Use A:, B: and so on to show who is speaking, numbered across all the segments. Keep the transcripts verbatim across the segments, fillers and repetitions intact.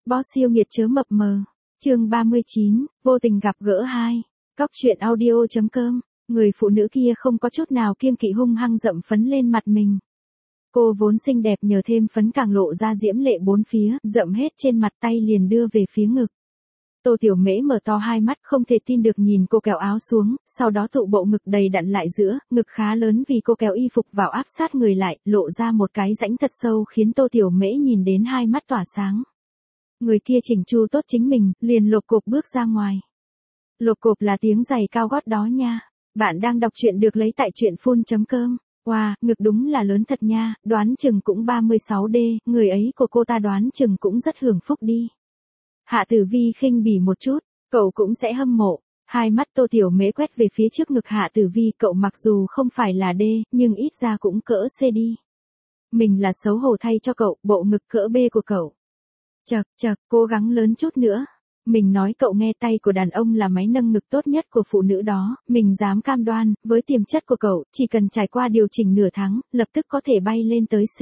A: Boss siêu nghiệt chớ mập mờ. Chương ba mươi chín, vô tình gặp gỡ hai. Cóc truyện audio chấm com. Người phụ nữ kia không có chút nào kiêng kỵ hung hăng dậm phấn lên mặt mình. Cô vốn xinh đẹp nhờ thêm phấn càng lộ ra diễm lệ bốn phía, dậm hết trên mặt, tay liền đưa về phía ngực. Tô Tiểu Mễ mở to hai mắt không thể tin được nhìn cô kéo áo xuống, sau đó tụ bộ ngực đầy đặn lại giữa, ngực khá lớn vì cô kéo y phục vào áp sát người lại, lộ ra một cái rãnh thật sâu khiến Tô Tiểu Mễ nhìn đến hai mắt tỏa sáng. Người kia chỉnh chu tốt chính mình, liền lộp cộp bước ra ngoài. Lộp cộp là tiếng giày cao gót đó nha. Bạn đang đọc truyện được lấy tại truyện phun chấm com. Wow, ngực đúng là lớn thật nha, đoán chừng cũng ba mươi sáu D, người ấy của cô ta đoán chừng cũng rất hưởng phúc đi. Hạ Tử Vi khinh bỉ một chút, cậu cũng sẽ hâm mộ. Hai mắt Tô Tiểu Mễ quét về phía trước ngực Hạ Tử Vi, cậu mặc dù không phải là D, nhưng ít ra cũng cỡ C đi. Mình là xấu hổ thay cho cậu, bộ ngực cỡ B của cậu. Chật, chật, cố gắng lớn chút nữa. Mình nói cậu nghe, tay của đàn ông là máy nâng ngực tốt nhất của phụ nữ đó, mình dám cam đoan, với tiềm chất của cậu, chỉ cần trải qua điều chỉnh nửa tháng, lập tức có thể bay lên tới C.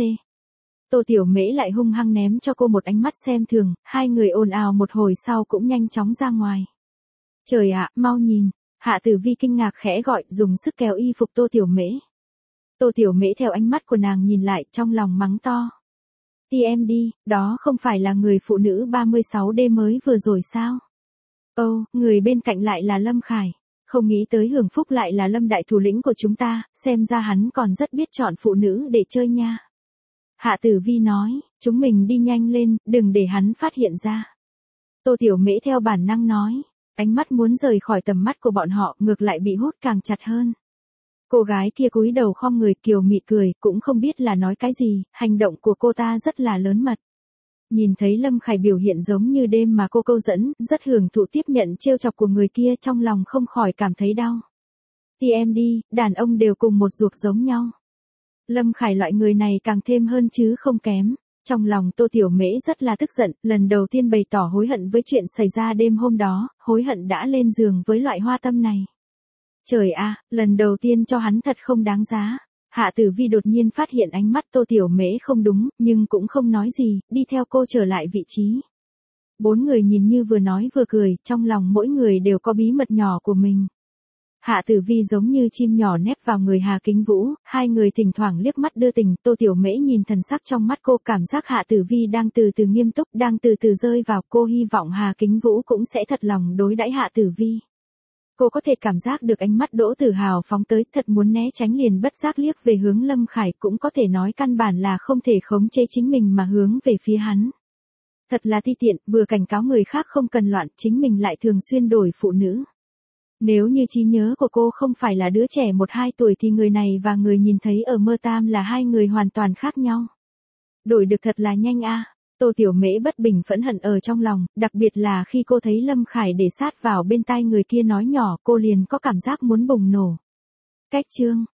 A: Tô Tiểu Mễ lại hung hăng ném cho cô một ánh mắt xem thường, hai người ồn ào một hồi sau cũng nhanh chóng ra ngoài. Trời ạ, mau nhìn, Hạ Tử Vi kinh ngạc khẽ gọi, dùng sức kéo y phục Tô Tiểu Mễ. Tô Tiểu Mễ theo ánh mắt của nàng nhìn lại, trong lòng mắng to. Ti em đi, đó không phải là người phụ nữ ba mươi sáu D mới vừa rồi sao? Ồ, oh, người bên cạnh lại là Lâm Khải. Không nghĩ tới hưởng phúc lại là Lâm đại thủ lĩnh của chúng ta, xem ra hắn còn rất biết chọn phụ nữ để chơi nha. Hạ Tử Vi nói, chúng mình đi nhanh lên, đừng để hắn phát hiện ra. Tô Tiểu Mễ theo bản năng nói, ánh mắt muốn rời khỏi tầm mắt của bọn họ, ngược lại bị hút càng chặt hơn. Cô gái kia cúi đầu khom người kiều mị cười, cũng không biết là nói cái gì, hành động của cô ta rất là lớn mật. Nhìn thấy Lâm Khải biểu hiện giống như đêm mà cô câu dẫn, rất hưởng thụ tiếp nhận trêu chọc của người kia, trong lòng không khỏi cảm thấy đau. Thì em đi, đàn ông đều cùng một ruột giống nhau. Lâm Khải loại người này càng thêm hơn chứ không kém. Trong lòng Tô Tiểu Mễ rất là tức giận, lần đầu tiên bày tỏ hối hận với chuyện xảy ra đêm hôm đó, hối hận đã lên giường với loại hoa tâm này. Trời a, à, lần đầu tiên cho hắn thật không đáng giá. Hạ Tử Vi đột nhiên phát hiện ánh mắt Tô Tiểu Mễ không đúng, nhưng cũng không nói gì, đi theo cô trở lại vị trí. Bốn người nhìn như vừa nói vừa cười, trong lòng mỗi người đều có bí mật nhỏ của mình. Hạ Tử Vi giống như chim nhỏ nép vào người Hà Kính Vũ, hai người thỉnh thoảng liếc mắt đưa tình, Tô Tiểu Mễ nhìn thần sắc trong mắt cô, cảm giác Hạ Tử Vi đang từ từ nghiêm túc, đang từ từ rơi vào, cô hy vọng Hà Kính Vũ cũng sẽ thật lòng đối đãi Hạ Tử Vi. Cô có thể cảm giác được ánh mắt Đỗ Tử Hào phóng tới, thật muốn né tránh liền bất giác liếc về hướng Lâm Khải, cũng có thể nói căn bản là không thể khống chế chính mình mà hướng về phía hắn. Thật là ti tiện, vừa cảnh cáo người khác không cần loạn, chính mình lại thường xuyên đổi phụ nữ. Nếu như trí nhớ của cô không phải là đứa trẻ một hai tuổi thì người này và người nhìn thấy ở mơ tam là hai người hoàn toàn khác nhau. Đổi được thật là nhanh a. À. Tô Tiểu Mễ bất bình phẫn hận ở trong lòng, đặc biệt là khi cô thấy Lâm Khải để sát vào bên tai người kia nói nhỏ, cô liền có cảm giác muốn bùng nổ. Cách chương,